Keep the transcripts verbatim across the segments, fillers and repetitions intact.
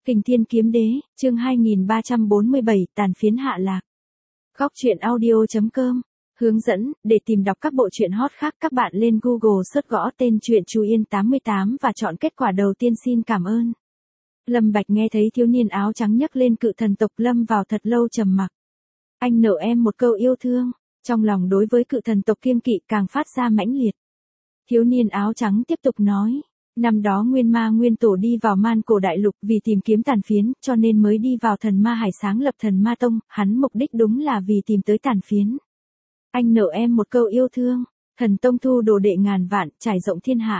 Kình Thiên Kiếm Đế, chương hai nghìn ba trăm bốn mươi bảy, tàn phiến hạ lạc. Góc truyện audio chấm com. Hướng dẫn, để tìm đọc các bộ truyện hot khác các bạn lên Google search gõ tên truyện Chú Yên tám mươi tám và chọn kết quả đầu tiên. Xin cảm ơn. Lâm Bạch nghe thấy thiếu niên áo trắng nhấc lên cự thần tộc lâm vào thật lâu trầm mặc. Anh nợ em một câu yêu thương, trong lòng đối với cự thần tộc kiêng kỵ càng phát ra mãnh liệt. Thiếu niên áo trắng tiếp tục nói. Năm đó Nguyên Ma Nguyên Tổ đi vào Man Cổ Đại Lục vì tìm kiếm tàn phiến, cho nên mới đi vào Thần Ma Hải sáng lập Thần Ma Tông, hắn mục đích đúng là vì tìm tới tàn phiến. Anh nợ em một câu yêu thương, Thần Tông thu đồ đệ ngàn vạn, trải rộng thiên hạ.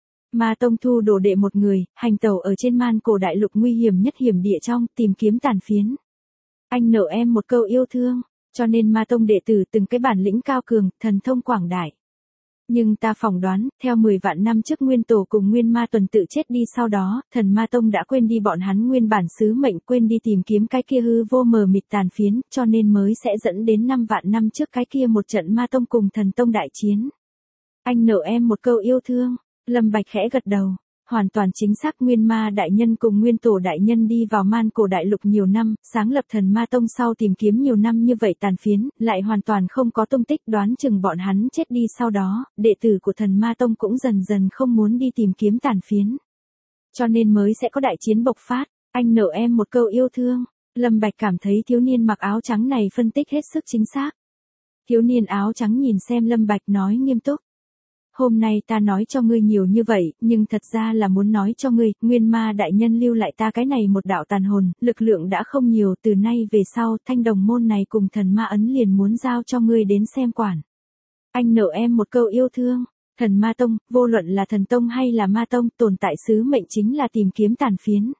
Ma Tông thu đồ đệ một người, hành tẩu ở trên Man Cổ Đại Lục nguy hiểm nhất hiểm địa trong, tìm kiếm tàn phiến. Anh nợ em một câu yêu thương, cho nên Ma Tông đệ tử từng cái bản lĩnh cao cường, thần thông quảng đại. Nhưng ta phỏng đoán, theo mười vạn năm trước Nguyên Tổ cùng Nguyên Ma Tuần tự chết đi sau đó, Thần Ma Tông đã quên đi bọn hắn nguyên bản sứ mệnh, quên đi tìm kiếm cái kia hư vô mờ mịt tàn phiến, cho nên mới sẽ dẫn đến năm vạn năm trước cái kia một trận Ma Tông cùng Thần Tông đại chiến. Anh nợ em một câu yêu thương, Lâm Bạch khẽ gật đầu. Hoàn toàn chính xác, Nguyên Ma đại nhân cùng Nguyên Tổ đại nhân đi vào Man Cổ Đại Lục nhiều năm, sáng lập Thần Ma Tông sau tìm kiếm nhiều năm như vậy tàn phiến, lại hoàn toàn không có tung tích, đoán chừng bọn hắn chết đi sau đó, đệ tử của Thần Ma Tông cũng dần dần không muốn đi tìm kiếm tàn phiến. Cho nên mới sẽ có đại chiến bộc phát. Anh nợ em một câu yêu thương, Lâm Bạch cảm thấy thiếu niên mặc áo trắng này phân tích hết sức chính xác. Thiếu niên áo trắng nhìn xem Lâm Bạch nói nghiêm túc. Hôm nay ta nói cho ngươi nhiều như vậy, nhưng thật ra là muốn nói cho ngươi, Nguyên Ma đại nhân lưu lại ta cái này một đạo tàn hồn, lực lượng đã không nhiều, từ nay về sau, thanh đồng môn này cùng Thần Ma ấn liền muốn giao cho ngươi đến xem quản. Anh nợ em một câu yêu thương, Thần Ma Tông, vô luận là Thần Tông hay là Ma Tông, tồn tại sứ mệnh chính là tìm kiếm tàn phiến.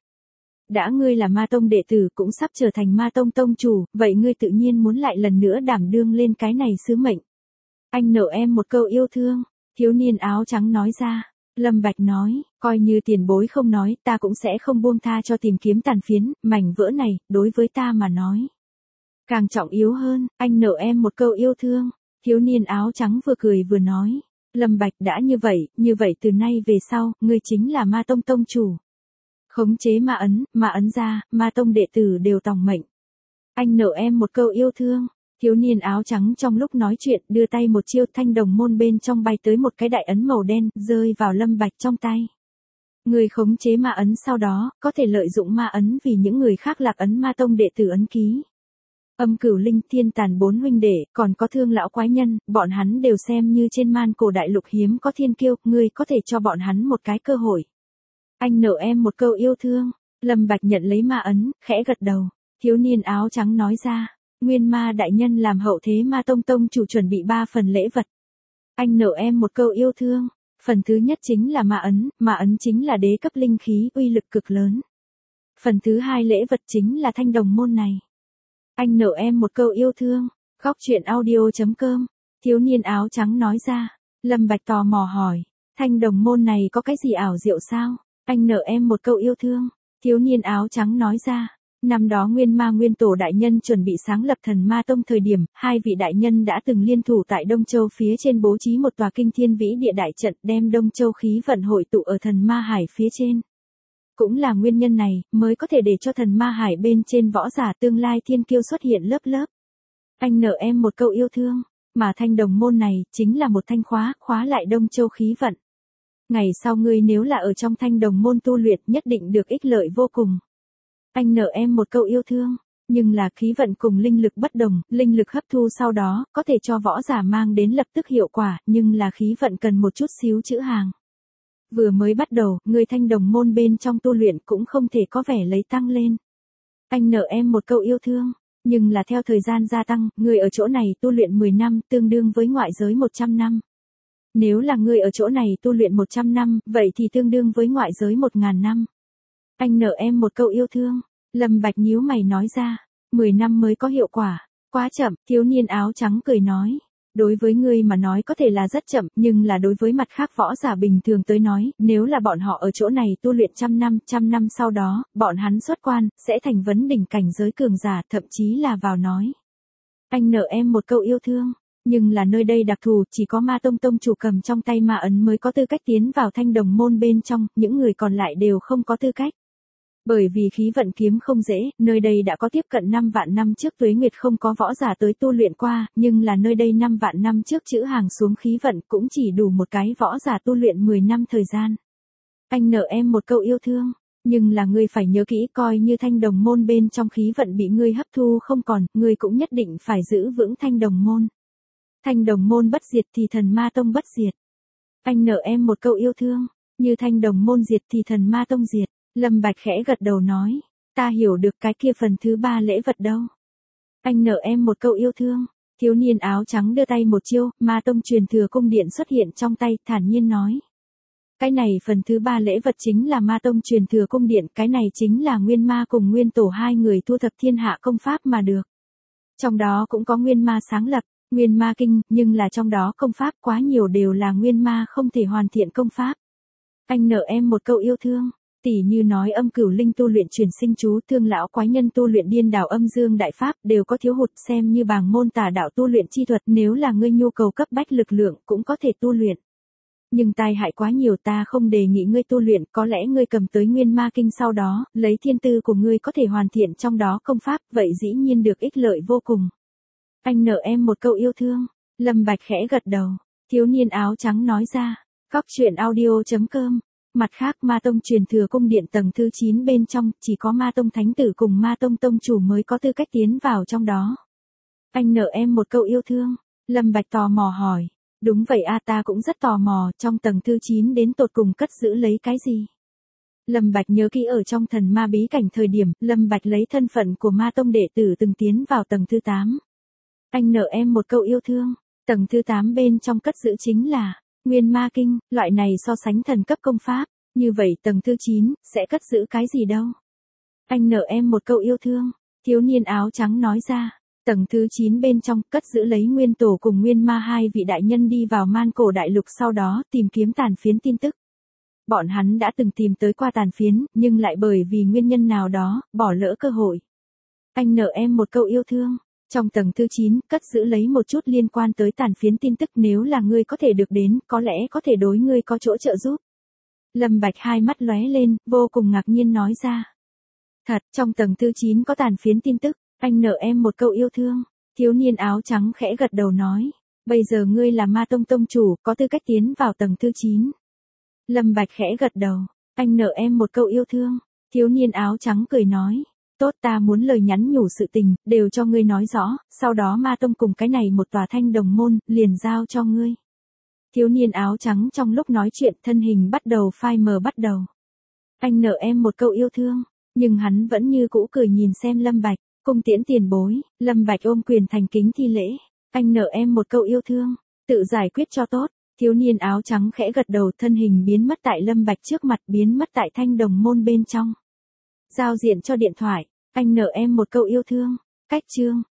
Đã ngươi là Ma Tông đệ tử cũng sắp trở thành Ma Tông tông chủ, vậy ngươi tự nhiên muốn lại lần nữa đảm đương lên cái này sứ mệnh. Anh nợ em một câu yêu thương. Thiếu niên áo trắng nói ra. Lâm Bạch nói, coi như tiền bối không nói, ta cũng sẽ không buông tha cho tìm kiếm tàn phiến, mảnh vỡ này, đối với ta mà nói. Càng trọng yếu hơn, anh nợ em một câu yêu thương. Thiếu niên áo trắng vừa cười vừa nói. Lâm Bạch đã như vậy, như vậy từ nay về sau, ngươi chính là Ma Tông tông chủ. Khống chế Ma ấn, Ma ấn ra, Ma Tông đệ tử đều tòng mệnh. Anh nợ em một câu yêu thương. Thiếu niên áo trắng trong lúc nói chuyện đưa tay một chiêu, thanh đồng môn bên trong bay tới một cái đại ấn màu đen, rơi vào Lâm Bạch trong tay. Người khống chế ma ấn sau đó, có thể lợi dụng ma ấn vì những người khác lạc ấn Ma Tông đệ tử ấn ký. Âm Cửu Linh, Thiên Tàn bốn huynh đệ, còn có Thương lão quái nhân, bọn hắn đều xem như trên Man Cổ Đại Lục hiếm có thiên kiêu, ngươi có thể cho bọn hắn một cái cơ hội. Anh nợ em một câu yêu thương, Lâm Bạch nhận lấy ma ấn, khẽ gật đầu. Thiếu niên áo trắng nói ra. Nguyên Ma đại nhân làm hậu thế Ma Tông tông chủ chuẩn bị ba phần lễ vật. Anh nợ em một câu yêu thương. Phần thứ nhất chính là ma ấn, ma ấn chính là đế cấp linh khí, uy lực cực lớn. Phần thứ hai lễ vật chính là thanh đồng môn này. Anh nợ em một câu yêu thương. Góc truyện audio chấm com. Thiếu niên áo trắng nói ra. Lâm Bạch tò mò hỏi. Thanh đồng môn này có cái gì ảo diệu sao? Anh nợ em một câu yêu thương. Thiếu niên áo trắng nói ra. Năm đó Nguyên Ma Nguyên Tổ đại nhân chuẩn bị sáng lập Thần Ma Tông thời điểm, hai vị đại nhân đã từng liên thủ tại Đông Châu phía trên bố trí một tòa kinh thiên vĩ địa đại trận, đem Đông Châu khí vận hội tụ ở Thần Ma Hải phía trên. Cũng là nguyên nhân này, mới có thể để cho Thần Ma Hải bên trên võ giả tương lai thiên kiêu xuất hiện lớp lớp. Anh nợ em một câu yêu thương, mà thanh đồng môn này, chính là một thanh khóa, khóa lại Đông Châu khí vận. Ngày sau ngươi nếu là ở trong thanh đồng môn tu luyện, nhất định được ích lợi vô cùng. Anh nợ em một câu yêu thương, nhưng là khí vận cùng linh lực bất đồng, linh lực hấp thu sau đó, có thể cho võ giả mang đến lập tức hiệu quả, nhưng là khí vận cần một chút xíu chữ hàng. Vừa mới bắt đầu, người thanh đồng môn bên trong tu luyện cũng không thể có vẻ lấy tăng lên. Anh nợ em một câu yêu thương, nhưng là theo thời gian gia tăng, người ở chỗ này tu luyện mười năm, tương đương với ngoại giới một trăm năm. Nếu là người ở chỗ này tu luyện một trăm năm, vậy thì tương đương với ngoại giới một nghìn năm. Anh nợ em một câu yêu thương. Lâm Bạch nhíu mày nói ra. mười năm mới có hiệu quả. Quá chậm, thiếu niên áo trắng cười nói. Đối với ngươi mà nói có thể là rất chậm, nhưng là đối với mặt khác võ giả bình thường tới nói, nếu là bọn họ ở chỗ này tu luyện trăm năm, trăm năm sau đó, bọn hắn xuất quan, sẽ thành vấn đỉnh cảnh giới cường giả, thậm chí là vào nói. Anh nợ em một câu yêu thương. Nhưng là nơi đây đặc thù, chỉ có Ma Tông tông chủ cầm trong tay ma ấn mới có tư cách tiến vào thanh đồng môn bên trong, những người còn lại đều không có tư cách. Bởi vì khí vận kiếm không dễ, nơi đây đã có tiếp cận năm vạn năm trước Tuế Nguyệt không có võ giả tới tu luyện qua, nhưng là nơi đây năm vạn năm trước chữ hàng xuống khí vận cũng chỉ đủ một cái võ giả tu luyện mười năm thời gian. Anh nợ em một câu yêu thương, nhưng là ngươi phải nhớ kỹ, coi như Thanh Đồng môn bên trong khí vận bị ngươi hấp thu không còn, ngươi cũng nhất định phải giữ vững Thanh Đồng môn. Thanh Đồng môn bất diệt thì Thần Ma tông bất diệt. Anh nợ em một câu yêu thương, như Thanh Đồng môn diệt thì Thần Ma tông diệt. Lâm Bạch khẽ gật đầu nói, ta hiểu được, cái kia phần thứ ba lễ vật đâu. Anh nợ em một câu yêu thương. Thiếu niên áo trắng đưa tay một chiêu, Ma tông truyền thừa cung điện xuất hiện trong tay, thản nhiên nói. Cái này phần thứ ba lễ vật chính là Ma tông truyền thừa cung điện, cái này chính là Nguyên Ma cùng Nguyên Tổ hai người thu thập thiên hạ công pháp mà được. Trong đó cũng có Nguyên Ma sáng lập, Nguyên Ma kinh, nhưng là trong đó công pháp quá nhiều đều là Nguyên Ma không thể hoàn thiện công pháp. Anh nợ em một câu yêu thương. Tỷ như nói âm cửu linh tu luyện chuyển sinh chú, thương lão quái nhân tu luyện điên đảo âm dương đại pháp, đều có thiếu hụt, xem như bàng môn tà đạo tu luyện chi thuật, nếu là ngươi nhu cầu cấp bách lực lượng cũng có thể tu luyện. Nhưng tai hại quá nhiều, ta không đề nghị ngươi tu luyện, có lẽ ngươi cầm tới Nguyên Ma kinh sau đó, lấy thiên tư của ngươi có thể hoàn thiện trong đó công pháp, vậy dĩ nhiên được ích lợi vô cùng. Anh nợ em một câu yêu thương. Lâm Bạch khẽ gật đầu. Thiếu niên áo trắng nói ra. Góc truyện audio chấm com. Mặt khác, Ma tông truyền thừa cung điện tầng thứ chín bên trong, chỉ có Ma tông thánh tử cùng Ma tông tông chủ mới có tư cách tiến vào trong đó. Anh nợ em một câu yêu thương. Lâm Bạch tò mò hỏi. Đúng vậy a, ta cũng rất tò mò, trong tầng thứ chín đến tột cùng cất giữ lấy cái gì? Lâm Bạch nhớ kỹ ở trong thần ma bí cảnh thời điểm, Lâm Bạch lấy thân phận của Ma tông đệ tử từng tiến vào tầng thứ tám. Anh nợ em một câu yêu thương. Tầng thứ tám bên trong cất giữ chính là Nguyên Ma kinh, loại này so sánh thần cấp công pháp, như vậy tầng thứ chín sẽ cất giữ cái gì đâu? Anh nợ em một câu yêu thương. Thiếu niên áo trắng nói ra. Tầng thứ chín bên trong cất giữ lấy Nguyên Tổ cùng Nguyên Ma hai vị đại nhân đi vào Man Cổ đại lục, sau đó tìm kiếm tàn phiến tin tức. Bọn hắn đã từng tìm tới qua tàn phiến, nhưng lại bởi vì nguyên nhân nào đó, bỏ lỡ cơ hội. Anh nợ em một câu yêu thương. Trong tầng thứ chín, cất giữ lấy một chút liên quan tới tàn phiến tin tức, nếu là ngươi có thể được đến, có lẽ có thể đối ngươi có chỗ trợ giúp. Lâm Bạch hai mắt lóe lên, vô cùng ngạc nhiên nói ra. Thật, trong tầng thứ chín có tàn phiến tin tức, anh nợ em một câu yêu thương. Thiếu niên áo trắng khẽ gật đầu nói. Bây giờ ngươi là Ma tông tông chủ, có tư cách tiến vào tầng thứ chín. Lâm Bạch khẽ gật đầu. Anh nợ em một câu yêu thương. Thiếu niên áo trắng cười nói. Tốt, ta muốn lời nhắn nhủ sự tình, đều cho ngươi nói rõ, sau đó Ma tông cùng cái này một tòa Thanh Đồng môn, liền giao cho ngươi. Thiếu niên áo trắng trong lúc nói chuyện, thân hình bắt đầu phai mờ bắt đầu. Anh nợ em một câu yêu thương, nhưng hắn vẫn như cũ cười nhìn xem Lâm Bạch, cung tiễn tiền bối. Lâm Bạch ôm quyền thành kính thi lễ. Anh nợ em một câu yêu thương, tự giải quyết cho tốt. Thiếu niên áo trắng khẽ gật đầu, thân hình biến mất tại Lâm Bạch trước mặt, biến mất tại Thanh Đồng môn bên trong. Giao diện cho điện thoại. Anh nợ em một câu yêu thương. Cách chương.